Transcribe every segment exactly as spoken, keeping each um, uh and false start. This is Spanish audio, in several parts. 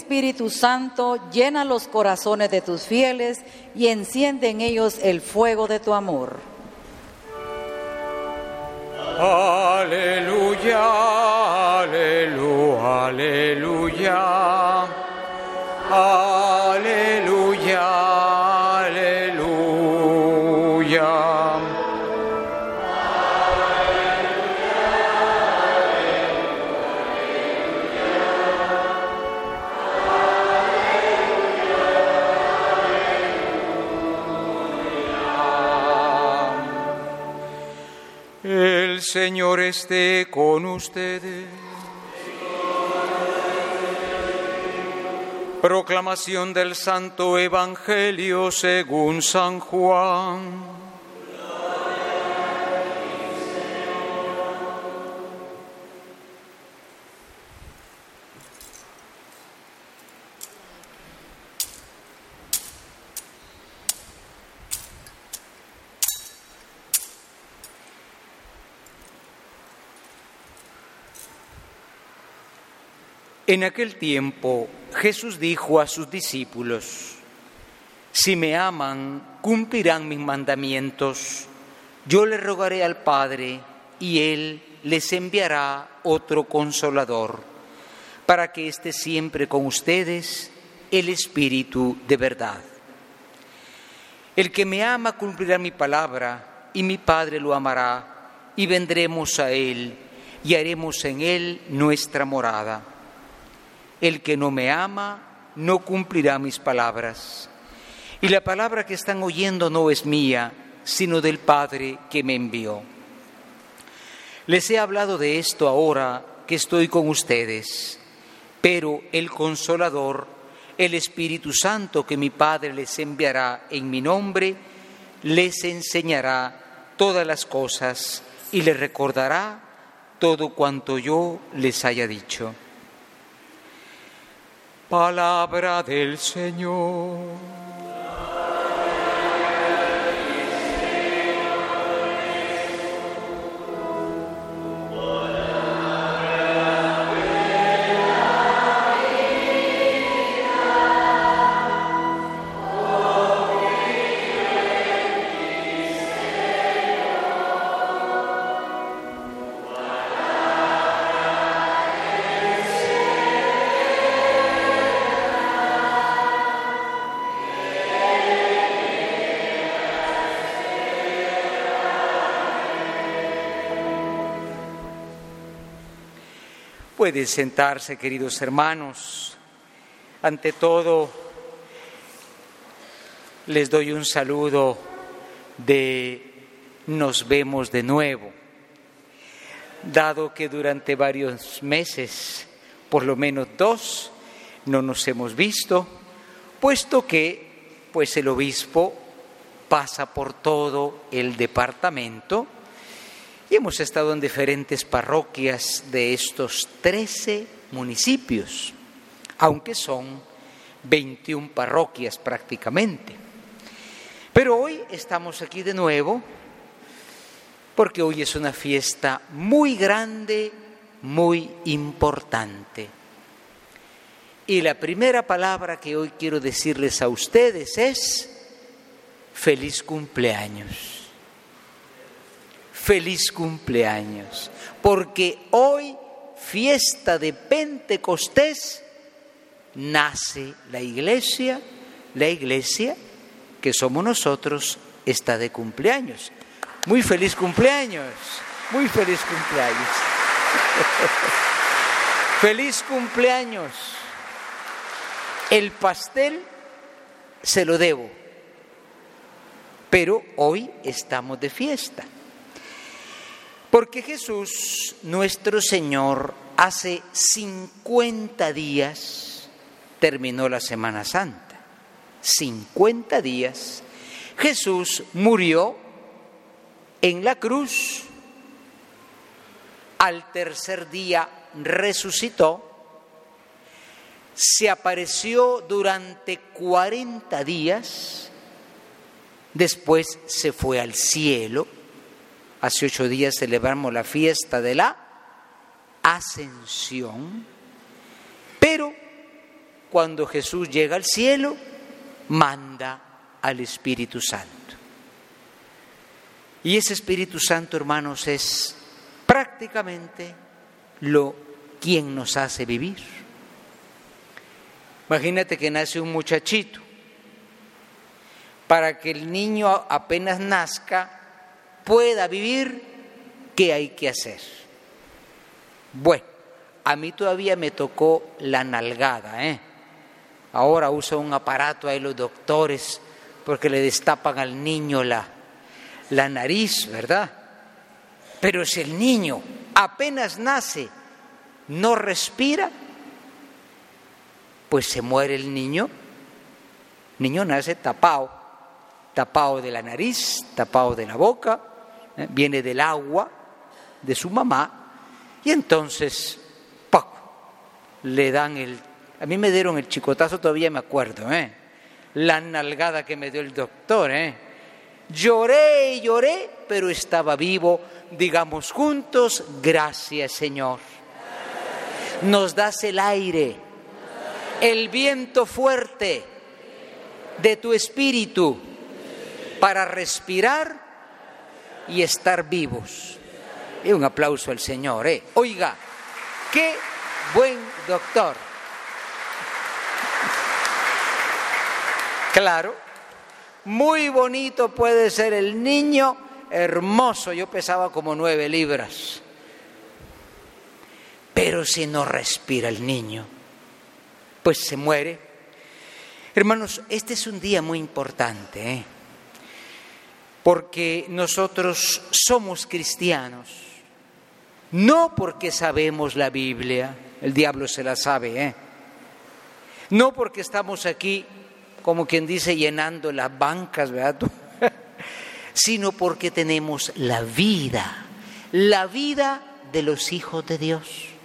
Espíritu Santo, llena los corazones de tus fieles y enciende en ellos el fuego de tu amor. Aleluya, aleluya, aleluya, aleluya, aleluya. El Señor esté con ustedes. Proclamación del Santo Evangelio según San Juan. En aquel tiempo Jesús dijo a sus discípulos: si me aman, cumplirán mis mandamientos. Yo le rogaré al Padre y Él les enviará otro Consolador, para que esté siempre con ustedes, el Espíritu de verdad. El que me ama cumplirá mi palabra, y mi Padre lo amará, y vendremos a Él, y haremos en Él nuestra morada. El que no me ama no cumplirá mis palabras. Y la palabra que están oyendo no es mía, sino del Padre que me envió. Les he hablado de esto ahora que estoy con ustedes, pero el Consolador, el Espíritu Santo que mi Padre les enviará en mi nombre, les enseñará todas las cosas y les recordará todo cuanto yo les haya dicho. Palabra del Señor. Pueden sentarse, queridos hermanos. Ante todo, les doy un saludo de nos vemos de nuevo, dado que durante varios meses, por lo menos dos, no nos hemos visto, puesto que pues el obispo pasa por todo el departamento. Y hemos estado en diferentes parroquias de estos trece municipios, aunque son veintiuna parroquias prácticamente. Pero hoy estamos aquí de nuevo porque hoy es una fiesta muy grande, muy importante. Y la primera palabra que hoy quiero decirles a ustedes es feliz cumpleaños. Feliz cumpleaños, porque hoy, fiesta de Pentecostés, nace la iglesia, la iglesia que somos nosotros está de cumpleaños. Muy feliz cumpleaños, muy feliz cumpleaños. Feliz cumpleaños. El pastel se lo debo, pero hoy estamos de fiesta. Porque Jesús, nuestro Señor, hace cincuenta días terminó la Semana Santa. cincuenta días. Jesús murió en la cruz. Al tercer día resucitó. Se apareció durante cuarenta días. Después se fue al cielo. Hace ocho días celebramos la fiesta de la Ascensión, pero cuando Jesús llega al cielo, manda al Espíritu Santo. Y ese Espíritu Santo, hermanos, es prácticamente lo quien nos hace vivir. Imagínate que nace un muchachito. Para que el niño apenas nazca pueda vivir, ¿qué hay que hacer? Bueno, a mí todavía me tocó la nalgada, ¿eh? Ahora usa un aparato ahí los doctores porque le destapan al niño la, la nariz, ¿verdad? Pero si el niño apenas nace, no respira, pues se muere el niño. El niño nace tapado, tapado de la nariz, tapado de la boca, ¿eh? Viene del agua de su mamá y entonces ¡pac!, le dan el... A mí me dieron el chicotazo, todavía me acuerdo, ¿eh? La nalgada que me dio el doctor, ¿eh? Lloré y lloré, pero estaba vivo. Digamos juntos, gracias, Señor. Nos das el aire, el viento fuerte de tu espíritu para respirar y estar vivos. Y un aplauso al Señor, ¿eh? Oiga, qué buen doctor. Claro, muy bonito puede ser el niño, hermoso. Yo pesaba como nueve libras. Pero si no respira el niño, pues se muere. Hermanos, este es un día muy importante, ¿eh? Porque nosotros somos cristianos, no porque sabemos la Biblia, el diablo se la sabe, ¿eh? No porque estamos aquí, como quien dice, llenando las bancas, ¿verdad? Sino porque tenemos la vida, la vida de los hijos de Dios.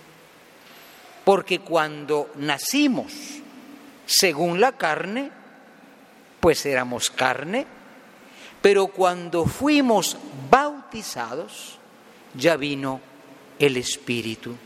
Porque cuando nacimos según la carne, pues éramos carne, pero cuando fuimos bautizados, ya vino el Espíritu.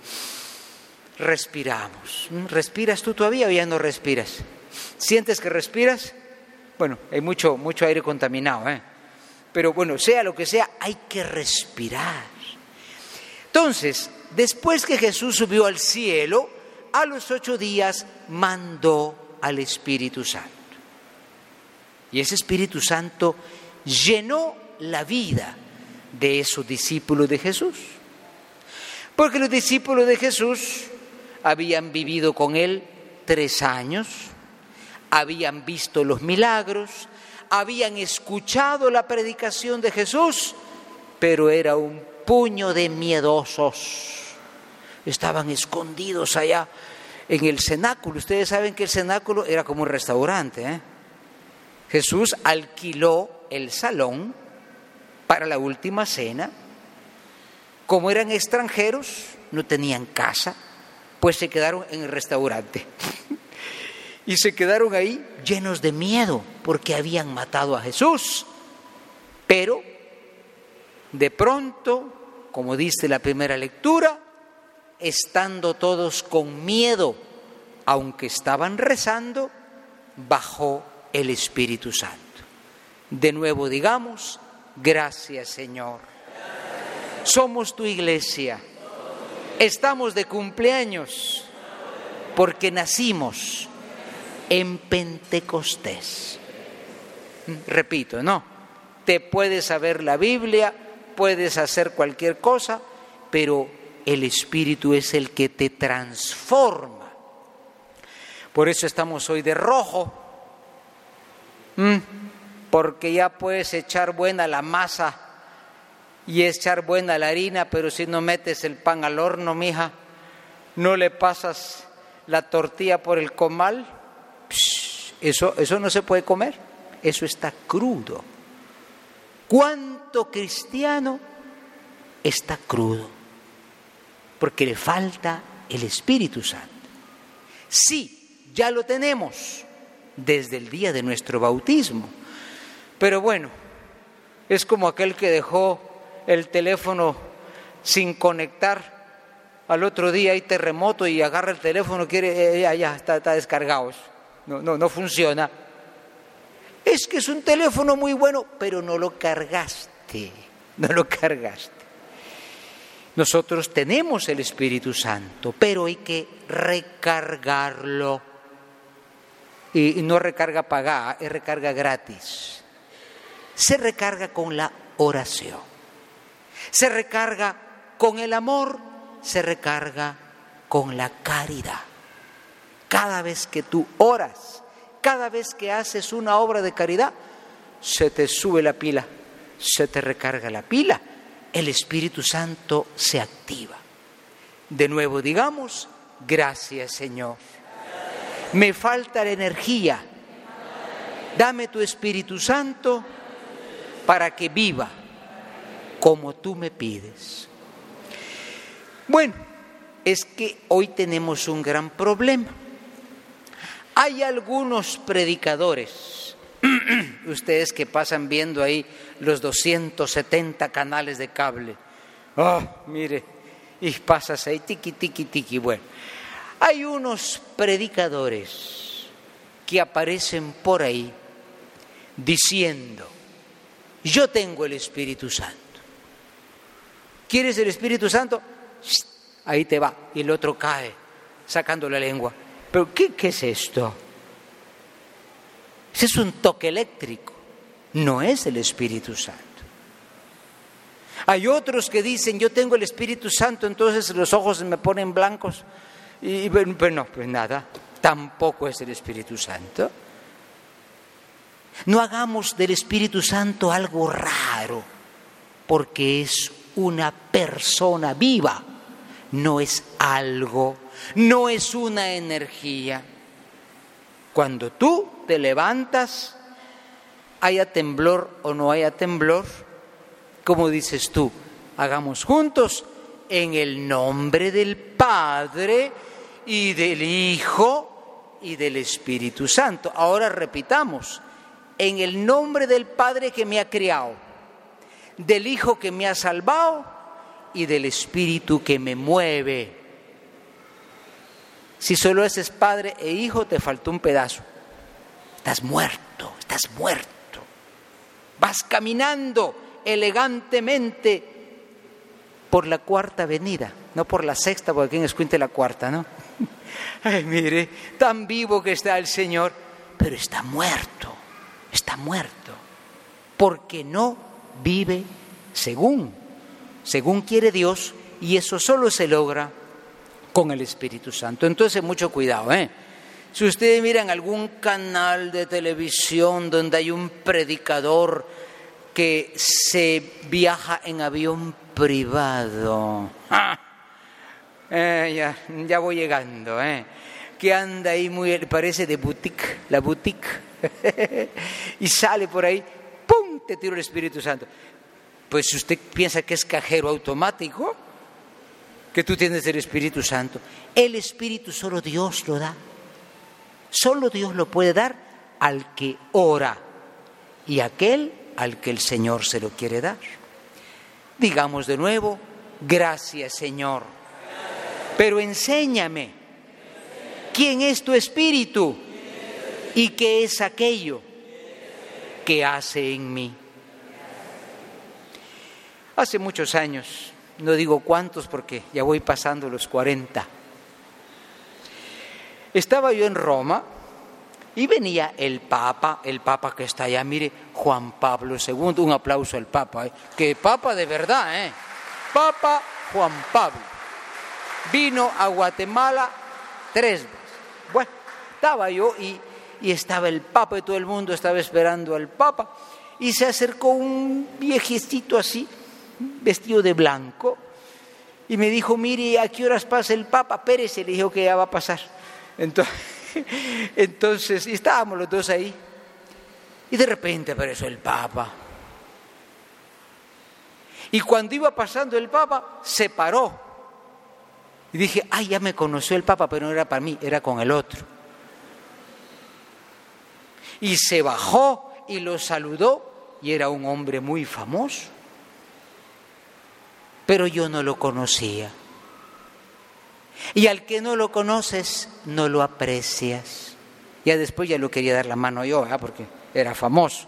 Respiramos. ¿Respiras tú todavía o ya no respiras? ¿Sientes que respiras? Bueno, hay mucho, mucho aire contaminado, ¿eh? Pero bueno, sea lo que sea, hay que respirar. Entonces, después que Jesús subió al cielo, a los ocho días mandó al Espíritu Santo. Y ese Espíritu Santo llenó la vida de esos discípulos de Jesús. Porque los discípulos de Jesús habían vivido con Él tres años, habían visto los milagros, habían escuchado la predicación de Jesús, pero era un puño de miedosos. Estaban escondidos allá en el cenáculo. Ustedes saben que el cenáculo era como un restaurante, ¿eh? Jesús alquiló el salón para la última cena. Como eran extranjeros, no tenían casa, pues se quedaron en el restaurante. Y se quedaron ahí llenos de miedo porque habían matado a Jesús. Pero de pronto, como dice la primera lectura, estando todos con miedo, aunque estaban rezando, bajó el Espíritu Santo. De nuevo digamos, gracias, Señor. Somos tu iglesia. Estamos de cumpleaños porque nacimos en Pentecostés. Repito, no, te puedes saber la Biblia, puedes hacer cualquier cosa, pero el Espíritu es el que te transforma. Por eso estamos hoy de rojo, ¿Mm? porque ya puedes echar buena la masa y echar buena la harina, pero si no metes el pan al horno, mija, no le pasas la tortilla por el comal, psh, eso, eso no se puede comer, eso está crudo. ¿Cuánto cristiano está crudo? Porque le falta el Espíritu Santo. Sí, ya lo tenemos desde el día de nuestro bautismo, pero bueno, es como aquel que dejó el teléfono sin conectar al otro día hay terremoto y agarra el teléfono, quiere, eh, ya, ya, está, está descargado. No, no, no funciona. Es que es un teléfono muy bueno, pero no lo cargaste, no lo cargaste. Nosotros tenemos el Espíritu Santo, pero hay que recargarlo. Y no recarga pagada, es recarga gratis. Se recarga con la oración. Se recarga con el amor, se recarga con la caridad. Cada vez que tú oras, cada vez que haces una obra de caridad, se te sube la pila, se te recarga la pila, el Espíritu Santo se activa. De nuevo digamos, gracias Señor. Me falta la energía. Dame tu Espíritu Santo para que viva como tú me pides. Bueno, es que hoy tenemos un gran problema. Hay algunos predicadores, ustedes que pasan viendo ahí los doscientos setenta canales de cable. Oh, mire, y pasas ahí, tiqui, tiqui, tiqui. Bueno, hay unos predicadores que aparecen por ahí diciendo, yo tengo el Espíritu Santo. ¿Quieres el Espíritu Santo? Ahí te va. Y el otro cae, sacando la lengua. ¿Pero qué, qué es esto? Ese es un toque eléctrico, no es el Espíritu Santo. Hay otros que dicen, yo tengo el Espíritu Santo, entonces los ojos se me ponen blancos. Y, pero no, pues nada, tampoco es el Espíritu Santo. No hagamos del Espíritu Santo algo raro, porque es una persona viva, no es algo, no es una energía. Cuando tú te levantas, haya temblor o no haya temblor, como dices tú, hagamos juntos en el nombre del Padre y del Hijo y del Espíritu Santo. Ahora repitamos, en el nombre del Padre que me ha criado, del Hijo que me ha salvado y del Espíritu que me mueve. Si solo eres Padre e Hijo, te faltó un pedazo. Estás muerto, estás muerto. Vas caminando elegantemente por la cuarta avenida, no por la sexta, porque aquí en Escuinte la cuarta, ¿no? Ay, mire, tan vivo que está el Señor, pero está muerto, está muerto, porque no vive según, según quiere Dios, y eso solo se logra con el Espíritu Santo. Entonces, mucho cuidado, ¿eh? Si ustedes miran algún canal de televisión donde hay un predicador que se viaja en avión privado, ¡ah! eh, ya, ya voy llegando, ¿eh? Que anda ahí muy, parece de boutique, la boutique, y sale por ahí, ¡pum!, te tira el Espíritu Santo. Pues si usted piensa que es cajero automático, que tú tienes el Espíritu Santo, el Espíritu solo Dios lo da. Solo Dios lo puede dar al que ora y aquel al que el Señor se lo quiere dar. Digamos de nuevo, gracias Señor, pero enséñame quién es tu Espíritu y qué es aquello que hace en mí. Hace muchos años, no digo cuántos porque ya voy pasando los cuarenta, estaba yo en Roma y venía el Papa, el Papa que está allá, mire, Juan Pablo segundo, un aplauso al Papa, ¿eh? Que Papa de verdad, ¿eh? Papa Juan Pablo, vino a Guatemala tres veces. Bueno, estaba yo y, y estaba el Papa y todo el mundo estaba esperando al Papa y se acercó un viejecito así, vestido de blanco, y me dijo, mire, ¿a qué horas pasa el Papa? Pérez, le dijo que ya va a pasar. Entonces, entonces y estábamos los dos ahí, y de repente apareció el Papa. Y cuando iba pasando el Papa, se paró. Y dije, ay, ya me conoció el Papa, pero no era para mí, era con el otro. Y se bajó y lo saludó, y era un hombre muy famoso. Pero yo no lo conocía. Y al que no lo conoces, no lo aprecias. Ya después ya lo quería dar la mano yo, ¿eh? Porque era famoso.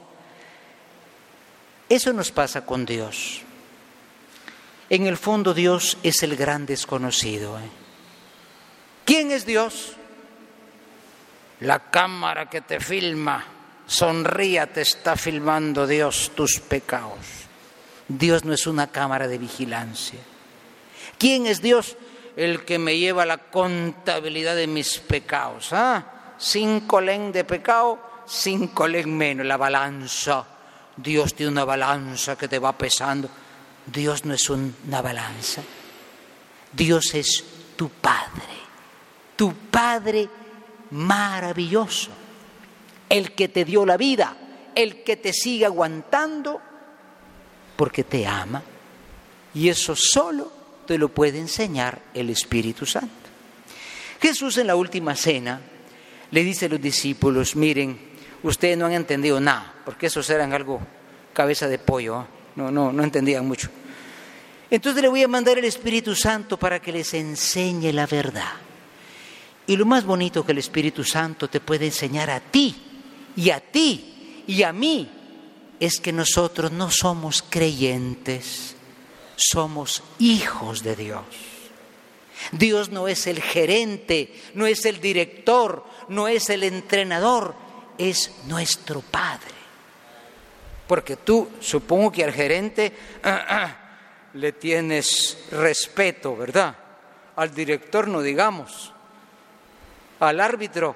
Eso nos pasa con Dios. En el fondo Dios es el gran desconocido, ¿eh? ¿Quién es Dios? La cámara que te filma, sonría, te está filmando Dios tus pecados. Dios no es una cámara de vigilancia. ¿Quién es Dios? El que me lleva la contabilidad de mis pecados. ¿Ah? Cinco len de pecado, cinco len menos, la balanza. Dios tiene una balanza que te va pesando. Dios no es una balanza. Dios es tu Padre, tu Padre maravilloso, el que te dio la vida, el que te sigue aguantando porque te ama. Y eso solo te lo puede enseñar el Espíritu Santo. Jesús en la última cena le dice a los discípulos: miren, ustedes no han entendido nada, porque esos eran algo cabeza de pollo, ¿eh? no, no, no entendían mucho. Entonces le voy a mandar el Espíritu Santo para que les enseñe la verdad. Y lo más bonito que el Espíritu Santo te puede enseñar a ti, y a ti, y a mí, es que nosotros no somos creyentes, somos hijos de Dios. Dios no es el gerente, no es el director, no es el entrenador, es nuestro Padre. Porque tú, supongo que al gerente ah, ah, le tienes respeto, ¿verdad? Al director no digamos, al árbitro.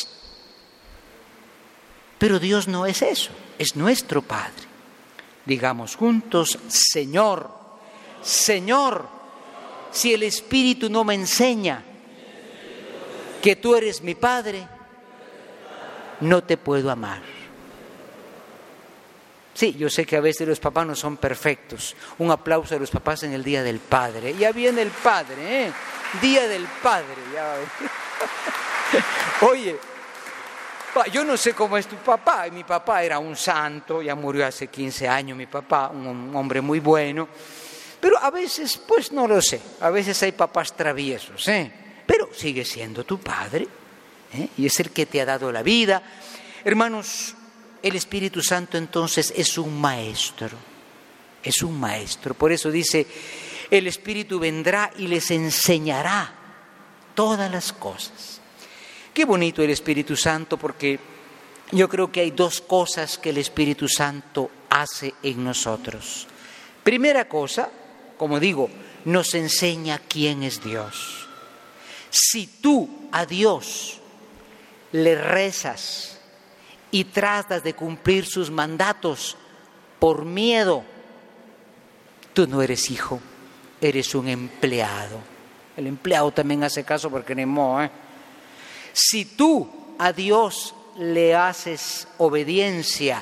Pero Dios no es eso, es nuestro Padre. Digamos juntos: Señor, Señor, si el Espíritu no me enseña que tú eres mi Padre, no te puedo amar. Sí, yo sé que a veces los papás no son perfectos. Un aplauso a los papás en el Día del Padre. Ya viene el Padre, ¿eh? Día del Padre. Ya. Oye, yo no sé cómo es tu papá. Mi papá era un santo, ya murió hace quince años mi papá, un hombre muy bueno. Pero a veces, pues no lo sé, a veces hay papás traviesos, ¿eh? Pero sigue siendo tu padre, ¿eh? Y es el que te ha dado la vida. Hermanos, el Espíritu Santo entonces es un maestro, es un maestro. Por eso dice: el Espíritu vendrá y les enseñará todas las cosas. Qué bonito el Espíritu Santo, porque yo creo que hay dos cosas que el Espíritu Santo hace en nosotros. Primera cosa, como digo, nos enseña quién es Dios. Si tú a Dios le rezas y tratas de cumplir sus mandatos por miedo, tú no eres hijo, eres un empleado. El empleado también hace caso porque ni modo, ¿eh? Si tú a Dios le haces obediencia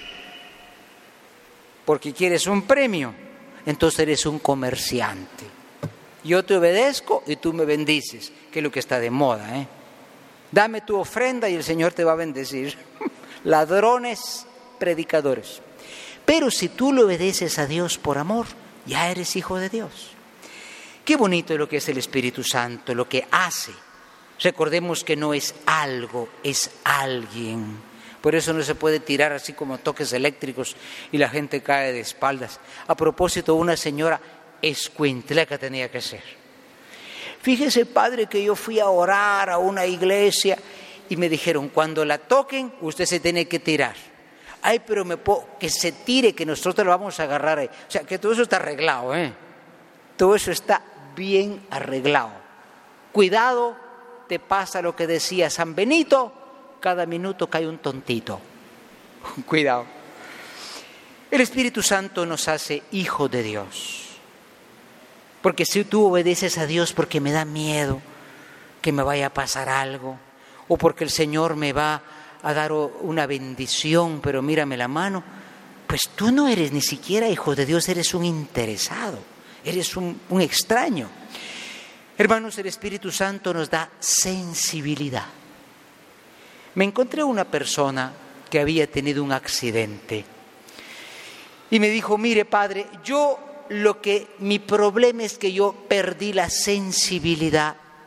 porque quieres un premio, entonces eres un comerciante. Yo te obedezco y tú me bendices, que es lo que está de moda, ¿eh? Dame tu ofrenda y el Señor te va a bendecir. Ladrones, predicadores. Pero si tú le obedeces a Dios por amor, ya eres hijo de Dios. Qué bonito es lo que es el Espíritu Santo, lo que hace. Recordemos que no es algo, es alguien. Por eso no se puede tirar así como toques eléctricos y la gente cae de espaldas. A propósito, una señora escuintleca tenía que ser. Fíjese, padre, que yo fui a orar a una iglesia y me dijeron: cuando la toquen, usted se tiene que tirar. Ay, pero me puedo, que se tire, que nosotros lo vamos a agarrar ahí. O sea, que todo eso está arreglado, ¿eh? Todo eso está bien arreglado. Cuidado, te pasa lo que decía San Benito: cada minuto cae un tontito. Cuidado. El Espíritu Santo nos hace hijos de Dios. Porque si tú obedeces a Dios porque me da miedo que me vaya a pasar algo, o porque el Señor me va a dar una bendición, pero mírame la mano, pues tú no eres ni siquiera hijo de Dios, eres un interesado, eres un, un extraño. Hermanos, el Espíritu Santo nos da sensibilidad. Me encontré una persona que había tenido un accidente y me dijo: mire, padre, yo lo que mi problema es que yo perdí la sensibilidad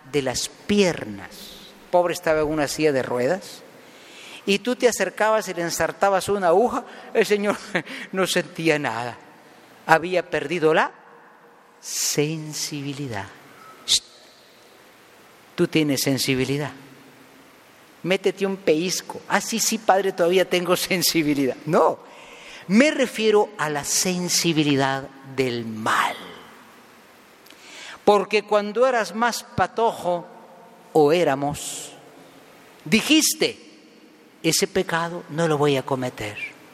de las piernas. Pobre estaba en una silla de ruedas. Y tú te acercabas y le ensartabas una aguja, el Señor no sentía nada. Había perdido la sensibilidad. Shh. Tú tienes sensibilidad. Métete un pellizco. Ah, sí, sí, padre, todavía tengo sensibilidad. No, me refiero a la sensibilidad del mal. Porque cuando eras más patojo, o éramos, dijiste, ese pecado no lo voy a cometer.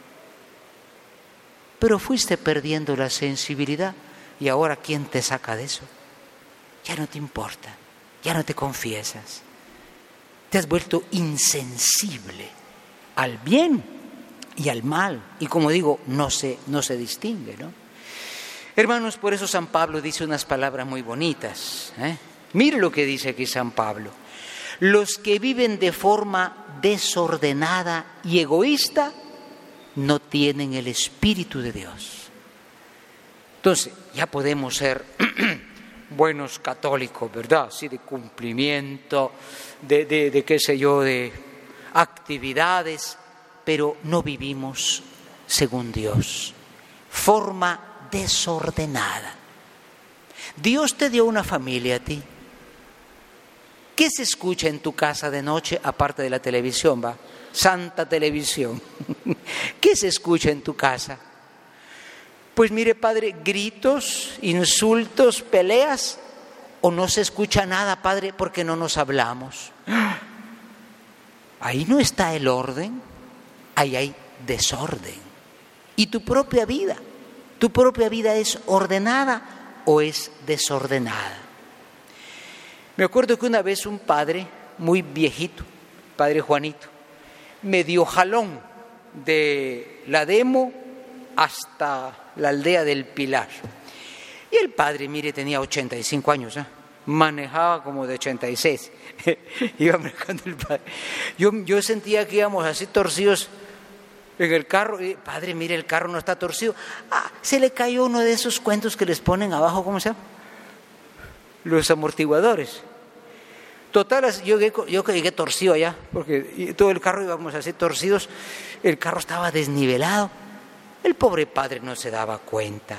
Pero fuiste perdiendo la sensibilidad y ahora ¿quién te saca de eso? Ya no te importa, ya no te confiesas. Te has vuelto insensible al bien y al mal. Y como digo, no se, no se distingue, ¿no? Hermanos, por eso San Pablo dice unas palabras muy bonitas, ¿eh? Mire lo que dice aquí San Pablo. Los que viven de forma desordenada y egoísta no tienen el Espíritu de Dios. Entonces, ya podemos ser buenos católicos, ¿verdad? Sí, de cumplimiento, de, de, de qué sé yo, de actividades, pero no vivimos según Dios. Forma desordenada. Dios te dio una familia a ti. ¿Qué se escucha en tu casa de noche aparte de la televisión, va? Santa televisión. ¿Qué se escucha en tu casa? Pues mire, padre, gritos, insultos, peleas, o no se escucha nada, padre, porque no nos hablamos. Ahí no está el orden, ahí hay desorden. Y tu propia vida, tu propia vida es ordenada o es desordenada. Me acuerdo que una vez un padre muy viejito, padre Juanito, me dio jalón de la Demo hasta la aldea del Pilar. Y el padre, mire, tenía ochenta y cinco años, ¿eh? Manejaba como de ochenta y seis. Iba manejando el padre. Yo, yo sentía que íbamos así torcidos en el carro. Y, padre, mire, el carro no está torcido. Ah, se le cayó uno de esos cuentos que les ponen abajo, ¿cómo se llama? Los amortiguadores. Total, yo, yo que llegué torcido allá, porque todo el carro íbamos así torcidos, el carro estaba desnivelado. El pobre padre no se daba cuenta.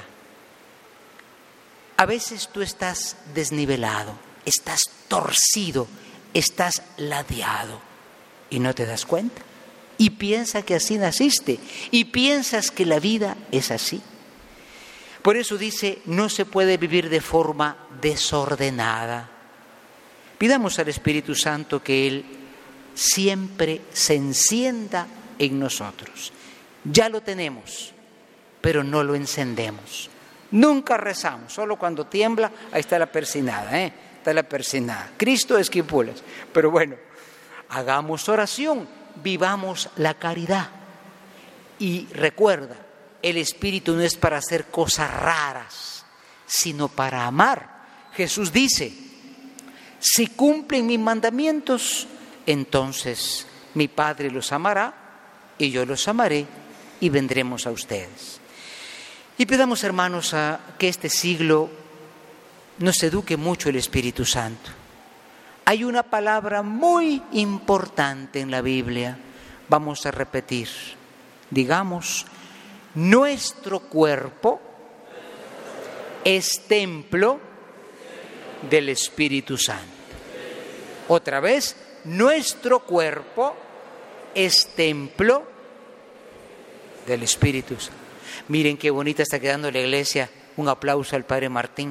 A veces tú estás desnivelado, estás torcido, estás ladeado y no te das cuenta. Y piensas que así naciste y piensas que la vida es así. Por eso dice, no se puede vivir de forma desordenada. Pidamos al Espíritu Santo que Él siempre se encienda en nosotros. Ya lo tenemos, pero no lo encendemos. Nunca rezamos, solo cuando tiembla, ahí está la persinada, ¿eh? Está la persinada. Cristo esquipulas. Pero bueno, hagamos oración, vivamos la caridad. Y recuerda, el Espíritu no es para hacer cosas raras, sino para amar. Jesús dice, si cumplen mis mandamientos, entonces mi Padre los amará y yo los amaré y vendremos a ustedes. Y pidamos, hermanos, a que este siglo nos eduque mucho el Espíritu Santo. Hay una palabra muy importante en la Biblia, vamos a repetir, digamos, nuestro cuerpo es templo del Espíritu Santo. Otra vez, nuestro cuerpo es templo del Espíritu Santo. Miren qué bonita está quedando la iglesia. Un aplauso al Padre Martín.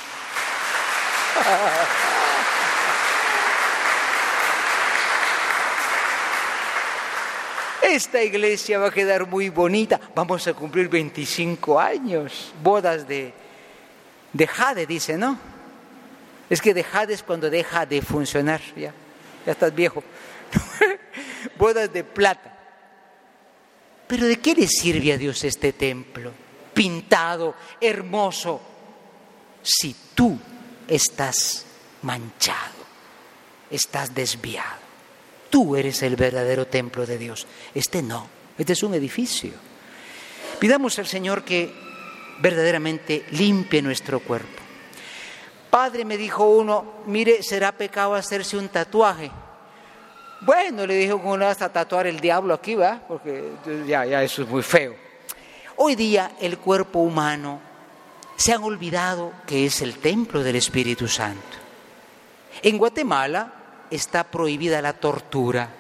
Esta iglesia va a quedar muy bonita. Vamos a cumplir veinticinco años. Bodas de, de jade, dice, ¿no? Es que de jade es cuando deja de funcionar. Ya, ya estás viejo. Bodas de plata. Pero ¿de qué le sirve a Dios este templo? Pintado, hermoso. Si tú estás manchado, estás desviado. Tú eres el verdadero templo de Dios. Este no, este es un edificio. Pidamos al Señor que verdaderamente limpie nuestro cuerpo. Padre, me dijo uno, mire, ¿será pecado hacerse un tatuaje? Bueno, le dijo, ¿cómo le vas a tatuar el diablo aquí, va? Porque ya, ya eso es muy feo. Hoy día el cuerpo humano se han olvidado que es el templo del Espíritu Santo. En Guatemala está prohibida la tortura,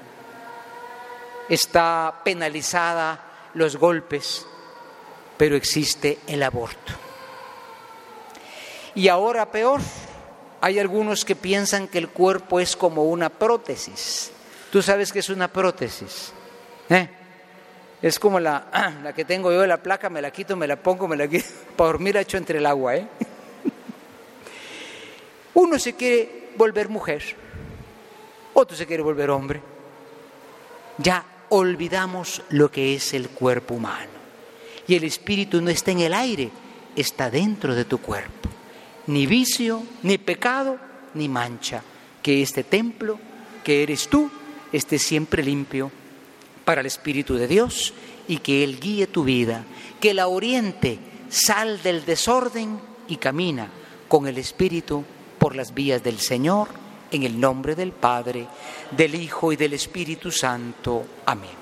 está penalizada los golpes, pero existe el aborto. Y ahora peor, hay algunos que piensan que el cuerpo es como una prótesis. ¿Tú sabes qué es una prótesis? ¿Eh? Es como la, la que tengo yo de la placa, me la quito, me la pongo, me la quito, para dormir hecho entre el agua. ¿eh? Uno se quiere volver mujer, otro se quiere volver hombre. Ya olvidamos lo que es el cuerpo humano. Y el espíritu no está en el aire, está dentro de tu cuerpo. Ni vicio, ni pecado, ni mancha. Que este templo, que eres tú, esté siempre limpio para el Espíritu de Dios y que Él guíe tu vida. Que la oriente, sal del desorden y camina con el Espíritu por las vías del Señor, en el nombre del Padre, del Hijo y del Espíritu Santo. Amén.